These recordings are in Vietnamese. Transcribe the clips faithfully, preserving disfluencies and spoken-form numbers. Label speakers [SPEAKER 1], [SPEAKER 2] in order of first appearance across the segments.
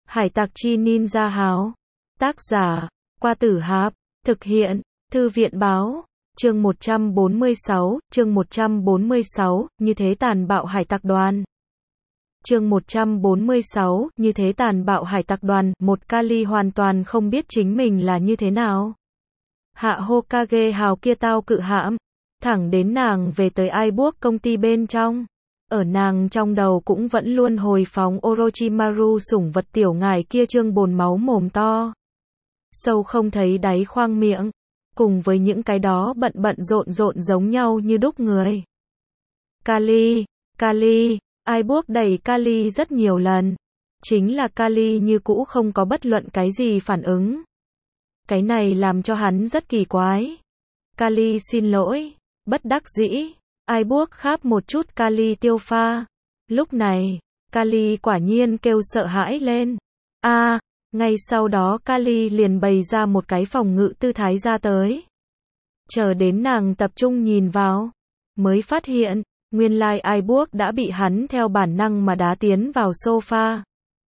[SPEAKER 1] Hải tặc chi ninja háo. Tác giả, Qua Tử Hạp. Thực hiện, Thư viện báo. Chương một trăm bốn mươi sáu, chương một trăm bốn mươi sáu, như thế tàn bạo hải tặc đoàn. Chương một trăm bốn mươi sáu, như thế tàn bạo hải tặc đoàn, một Kali hoàn toàn không biết chính mình là như thế nào. Hạ Hokage hào kia tao cự hãm, thẳng đến nàng về tới ai buốc công ty bên trong. Ở nàng trong đầu cũng vẫn luôn hồi phóng Orochimaru sủng vật tiểu ngải kia trương bồn máu mồm to. Sâu không thấy đáy khoang miệng, cùng với những cái đó bận bận rộn rộn giống nhau như đúc người. Kali, Kali, ai buốc đẩy Kali rất nhiều lần. Chính là Kali như cũ không có bất luận cái gì phản ứng. Cái này làm cho hắn rất kỳ quái. Kali xin lỗi, bất đắc dĩ. Ai buốc kháp một chút Kali tiêu pha. Lúc này, Kali quả nhiên kêu sợ hãi lên. A, à, ngay sau đó Kali liền bày ra một cái phòng ngự tư thái ra tới. Chờ đến nàng tập trung nhìn vào, mới phát hiện, nguyên lai ai buốc đã bị hắn theo bản năng mà đá tiến vào sofa.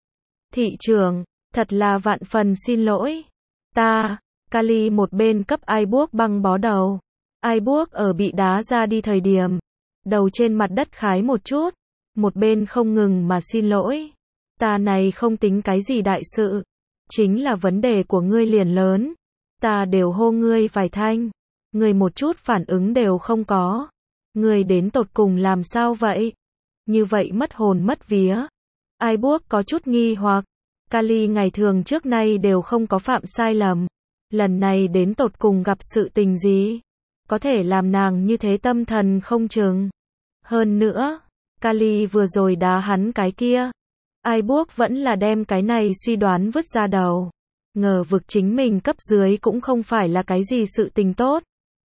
[SPEAKER 1] Thị trưởng, thật là vạn phần xin lỗi. Ta, Kali một bên cấp ai buốc băng bó đầu. Ai buốc ở bị đá ra đi thời điểm, đầu trên mặt đất khái một chút, một bên không ngừng mà xin lỗi. Ta này không tính cái gì đại sự, chính là vấn đề của ngươi liền lớn. Ta đều hô ngươi vài thanh, ngươi một chút phản ứng đều không có. Ngươi đến tột cùng làm sao vậy? Như vậy mất hồn mất vía. Ai buốc có chút nghi hoặc, Kali ngày thường trước nay đều không có phạm sai lầm. Lần này đến tột cùng gặp sự tình gì? Có thể làm nàng như thế tâm thần không chừng. Hơn nữa, Kali vừa rồi đá hắn cái kia. Ai buốc vẫn là đem cái này suy đoán vứt ra đầu. Ngờ vực chính mình cấp dưới cũng không phải là cái gì sự tình tốt.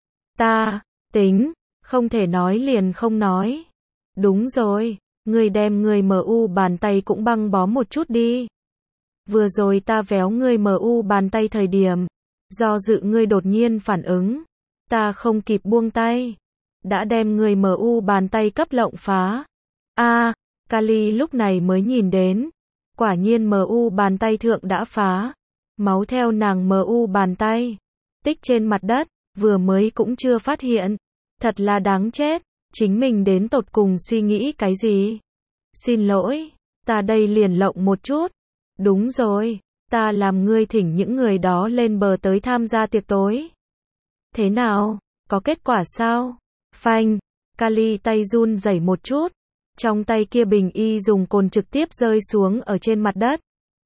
[SPEAKER 1] Ta, tính, không thể nói liền không nói. Đúng rồi, ngươi đem ngươi em u bàn tay cũng băng bó một chút đi. Vừa rồi ta véo ngươi em u bàn tay thời điểm, do dự ngươi đột nhiên phản ứng. Ta không kịp buông tay, đã đem người em u bàn tay cấp lộng phá. A, à, Kali lúc này mới nhìn đến, quả nhiên em u bàn tay thượng đã phá, máu theo nàng em u bàn tay, tích trên mặt đất, vừa mới cũng chưa phát hiện. Thật là đáng chết, chính mình đến tột cùng suy nghĩ cái gì? Xin lỗi, ta đây liền lộng một chút. Đúng rồi, ta làm ngươi thỉnh những người đó lên bờ tới tham gia tiệc tối. Thế nào? Có kết quả sao? Phanh, Kali tay run rẩy một chút, trong tay kia bình y dùng cồn trực tiếp rơi xuống ở trên mặt đất.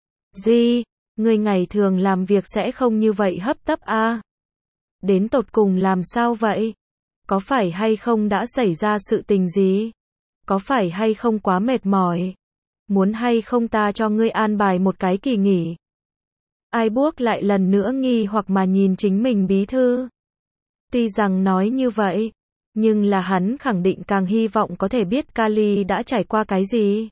[SPEAKER 1] Gì? Người ngày thường làm việc sẽ không như vậy hấp tấp a? À? Đến tột cùng làm sao vậy? Có phải hay không đã xảy ra sự tình gì? Có phải hay không quá mệt mỏi? Muốn hay không ta cho ngươi an bài một cái kỳ nghỉ? Ai buốc lại lần nữa nghi hoặc mà nhìn chính mình bí thư. Tuy rằng nói như vậy, nhưng là hắn khẳng định càng hy vọng có thể biết Kali đã trải qua cái gì.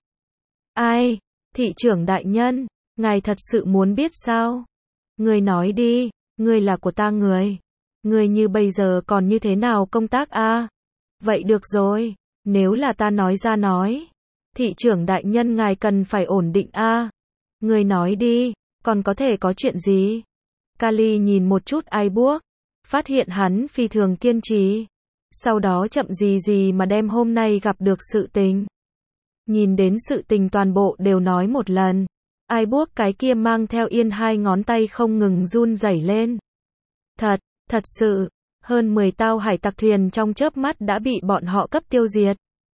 [SPEAKER 1] Ai? Thị trưởng đại nhân, ngài thật sự muốn biết sao? Ngươi nói đi, ngươi là của ta người. Ngươi như bây giờ còn như thế nào công tác a? À? Vậy được rồi, nếu là ta nói ra nói. Thị trưởng đại nhân ngài cần phải ổn định a. À? Ngươi nói đi, còn có thể có chuyện gì? Kali nhìn một chút ai buốc, phát hiện hắn phi thường kiên trì. Sau đó chậm gì gì mà đem hôm nay gặp được sự tình. Nhìn đến sự tình toàn bộ đều nói một lần. Ai buốc cái kia mang theo yên hai ngón tay không ngừng run rẩy lên. Thật, thật sự, hơn mười tàu hải tặc thuyền trong chớp mắt đã bị bọn họ cấp tiêu diệt.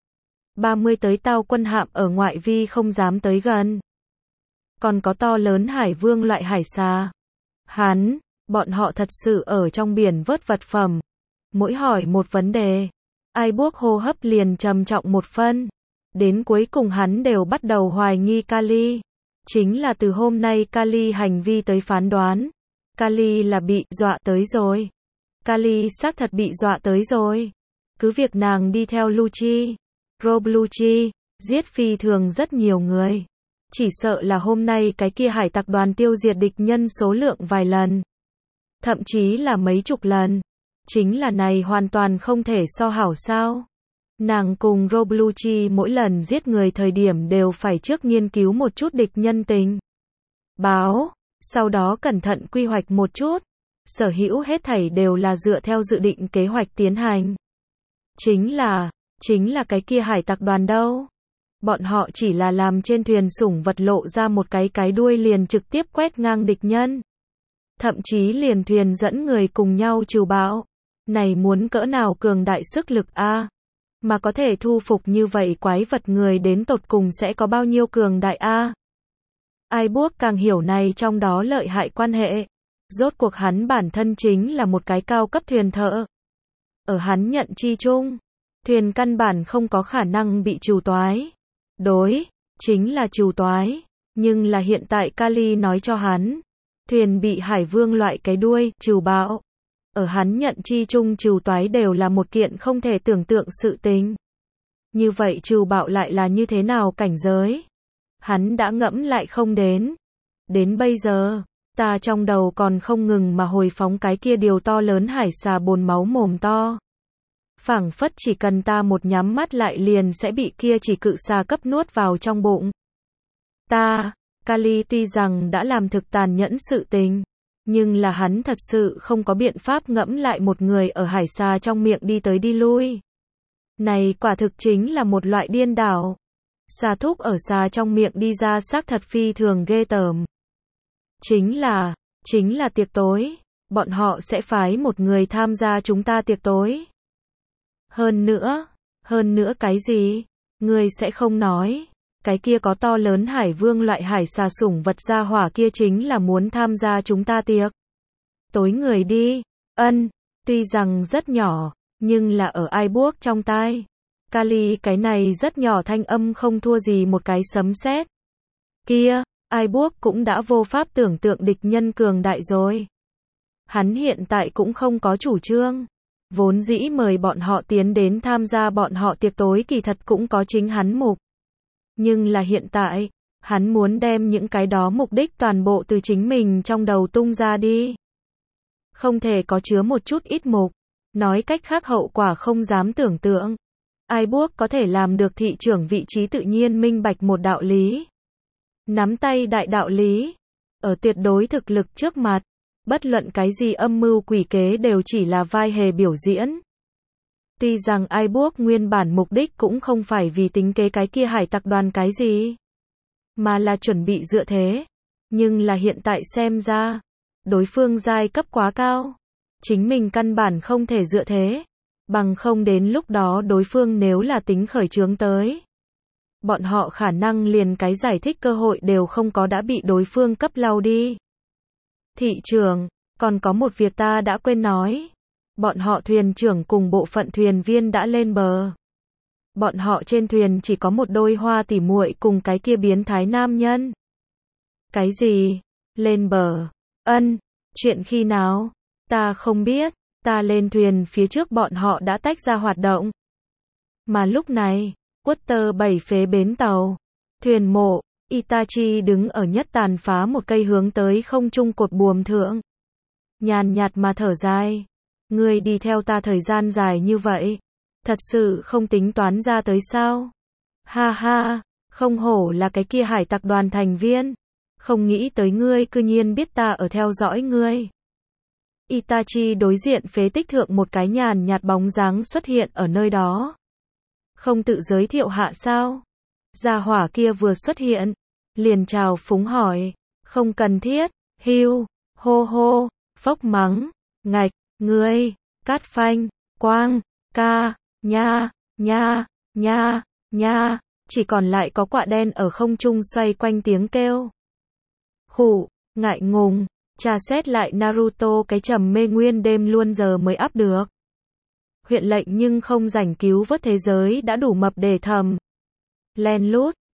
[SPEAKER 1] ba mươi tới tàu quân hạm ở ngoại vi không dám tới gần. Còn có to lớn hải vương loại hải xà. Hắn, bọn họ thật sự ở trong biển vớt vật phẩm. Mỗi hỏi một vấn đề, ai buốc hô hấp liền trầm trọng một phân. Đến cuối cùng hắn đều bắt đầu hoài nghi Kali. Chính là từ hôm nay Kali hành vi tới phán đoán. Kali là bị dọa tới rồi. Kali xác thật bị dọa tới rồi. Cứ việc nàng đi theo Lucci, Rob Lucci, giết phi thường rất nhiều người. Chỉ sợ là hôm nay cái kia hải tặc đoàn tiêu diệt địch nhân số lượng vài lần. Thậm chí là mấy chục lần. Chính là này hoàn toàn không thể so hảo sao. Nàng cùng Roblucci mỗi lần giết người thời điểm đều phải trước nghiên cứu một chút địch nhân tình. báo, sau đó cẩn thận quy hoạch một chút. Sở hữu hết thảy đều là dựa theo dự định kế hoạch tiến hành. Chính là, chính là cái kia hải tặc đoàn đâu. Bọn họ chỉ là làm trên thuyền sủng vật lộ ra một cái cái đuôi liền trực tiếp quét ngang địch nhân. Thậm chí liền thuyền dẫn người cùng nhau trừ bão. Này muốn cỡ nào cường đại sức lực a, mà có thể thu phục như vậy quái vật người đến tột cùng sẽ có bao nhiêu cường đại a. Ai buộc càng hiểu này trong đó lợi hại quan hệ. Rốt cuộc hắn bản thân chính là một cái cao cấp thuyền thợ. Ở hắn nhận chi chung, thuyền căn bản không có khả năng bị trừ toái. Đối, chính là trừ toái. Nhưng là hiện tại Kali nói cho hắn, thuyền bị hải vương loại cái đuôi, trừ bão. Ở hắn nhận chi chung trừ toái đều là một kiện không thể tưởng tượng sự tình. Như vậy trừ bạo lại là như thế nào cảnh giới? Hắn đã ngẫm lại không đến. Đến bây giờ, ta trong đầu còn không ngừng mà hồi phóng cái kia điều to lớn hải xà bồn máu mồm to. Phảng phất chỉ cần ta một nhắm mắt lại liền sẽ bị kia chỉ cự xà cấp nuốt vào trong bụng. Ta, Kali tuy rằng đã làm thực tàn nhẫn sự tình, nhưng là hắn thật sự không có biện pháp ngẫm lại một người ở hải xà trong miệng đi tới đi lui. Này quả thực chính là một loại điên đảo. Xà thúc ở xà trong miệng đi ra xác thật phi thường ghê tởm. Chính là, chính là tiệc tối, bọn họ sẽ phái một người tham gia chúng ta tiệc tối. Hơn nữa, hơn nữa cái gì? Ngươi sẽ không nói, cái kia có to lớn hải vương loại hải xà sủng vật gia hỏa kia chính là muốn tham gia chúng ta tiệc. Tối người đi, ân, tuy rằng rất nhỏ, nhưng là ở ai buốc trong tai. Kali cái này rất nhỏ thanh âm không thua gì một cái sấm sét. Kia, ai buốc cũng đã vô pháp tưởng tượng địch nhân cường đại rồi. Hắn hiện tại cũng không có chủ trương. Vốn dĩ mời bọn họ tiến đến tham gia bọn họ tiệc tối kỳ thật cũng có chính hắn mục. Nhưng là hiện tại, hắn muốn đem những cái đó mục đích toàn bộ từ chính mình trong đầu tung ra đi. Không thể có chứa một chút ít mục. Nói cách khác hậu quả không dám tưởng tượng. Ai buộc có thể làm được thị trưởng vị trí tự nhiên minh bạch một đạo lý. Nắm tay đại đạo lý. Ở tuyệt đối thực lực trước mặt. Bất luận cái gì âm mưu quỷ kế đều chỉ là vai hề biểu diễn. Tuy rằng ai buộc nguyên bản mục đích cũng không phải vì tính kế cái kia hải tặc đoàn cái gì. Mà là chuẩn bị dựa thế. Nhưng là hiện tại xem ra. Đối phương giai cấp quá cao. Chính mình căn bản không thể dựa thế. Bằng không đến lúc đó đối phương nếu là tính khởi trướng tới. Bọn họ khả năng liền cái giải thích cơ hội đều không có đã bị đối phương cấp lau đi. Thị trưởng, còn có một việc ta đã quên nói. Bọn họ thuyền trưởng cùng bộ phận thuyền viên đã lên bờ. Bọn họ trên thuyền chỉ có một đôi hoa tỉ muội cùng cái kia biến thái nam nhân. Cái gì? Lên bờ? Ân, chuyện khi nào? Ta không biết, ta lên thuyền phía trước bọn họ đã tách ra hoạt động. Mà lúc này, Quarter bảy phế bến tàu, thuyền mộ, Itachi đứng ở nhất tàn phá một cây hướng tới không trung cột buồm thượng. Nhàn nhạt mà thở dài. Ngươi đi theo ta thời gian dài như vậy. Thật sự không tính toán ra tới sao? Ha ha, không hổ là cái kia hải tặc đoàn thành viên. Không nghĩ tới ngươi cư nhiên biết ta ở theo dõi ngươi. Itachi đối diện phế tích thượng một cái nhàn nhạt bóng dáng xuất hiện ở nơi đó. Không tự giới thiệu hạ sao? Gia hỏa kia vừa xuất hiện, liền chào phúng hỏi, không cần thiết, hiu, hô hô, phốc mắng, ngạch, ngươi, cát phanh, quang, ca, nha, nha, nha, nha, chỉ còn lại có quạ đen ở không trung xoay quanh tiếng kêu. Khụ, ngại ngùng, tra xét lại Naruto cái trầm mê nguyên đêm luôn giờ mới áp được. Huyện lệnh nhưng không rảnh cứu vớt thế giới đã đủ mập để thầm. Len lút,